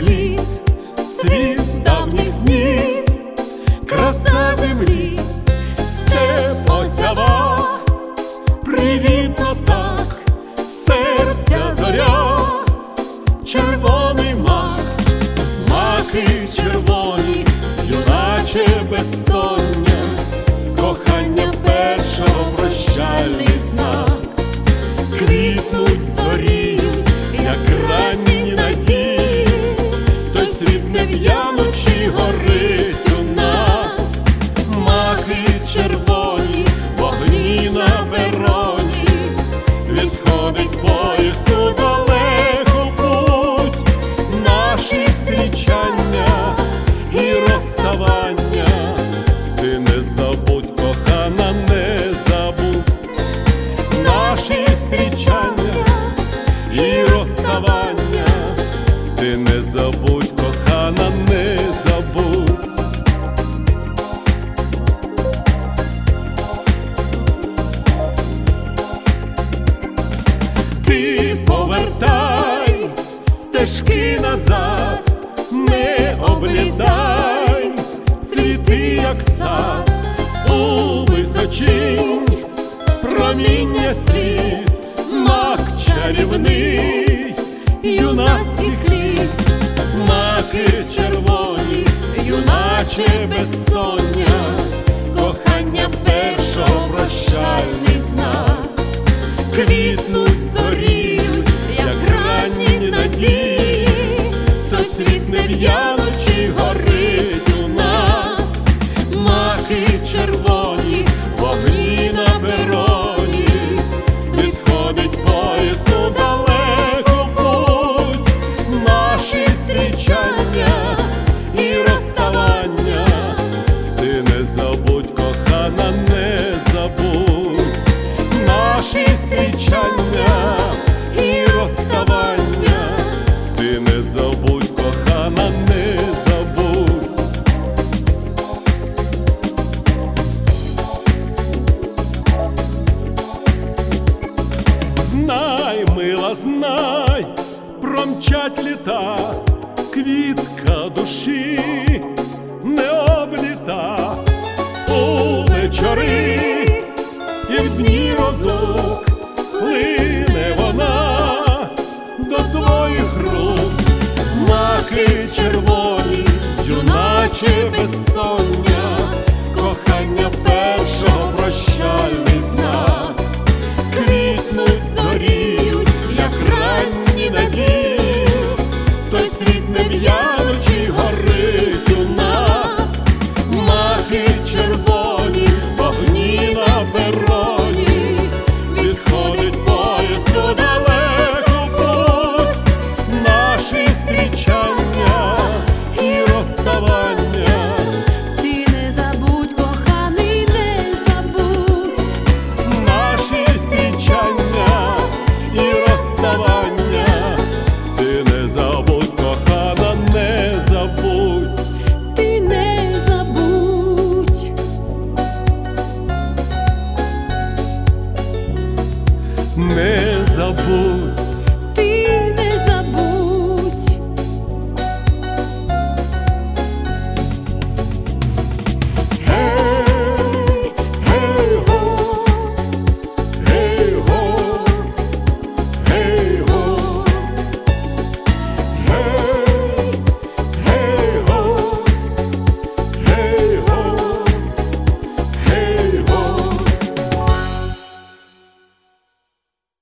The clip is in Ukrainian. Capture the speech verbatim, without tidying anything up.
розквіт, цвіт давніх снів, краса землі, степ осява, привітно так, серця зоря, червоний мак, маки червоні, юначе безсоння, кохання першого прощальний знак, квітнуть зоріють, як ранні надії, той світ не в'янучи горить у нас, маки червоні, вогні на пероні, відходить поїзд у далеку путь, наші зустрічання і розставання, ти не забудь, кохана, не забудь, наші зустрічання і розставання, ти не забудь, кохана, не забудь. Ти повертай стежки назад, не облітай цвіти, як сад, у височинь проміння світ, мак чарівний, юнацький хліб, маки червоні, юначе безсоння, кохання першого прощальний знак, квітнуть зоріють, як ранні надії, той світ не в'янучи горить у нас, маки червоні, вогні на пероні, відходить поїзд у далеку путь, наші зустрічання і розставання, ти не забудь, кохана, не забудь, наші зустрічання і розставання, ти не забудь, кохана, не забудь. Знай, мила, знай, промчать літа, квітка душі не обліта, у вечори і в дні розлук лине вона до твоїх рук, маки червоні, юначе безсоння, кохання першого прощальний знак, квітнуть зоріють, як ранні надії, той світ не в'янучи горить у нас, маки червоні, вогні на пероні, відходить поїзд у далеку путь, наші зустрічання і розставання, Ти не забудь, коханий, не забудь, наші зустрічання і розставання, ти не забудь, кохана, не забудь. ти не забудь. Не забудь.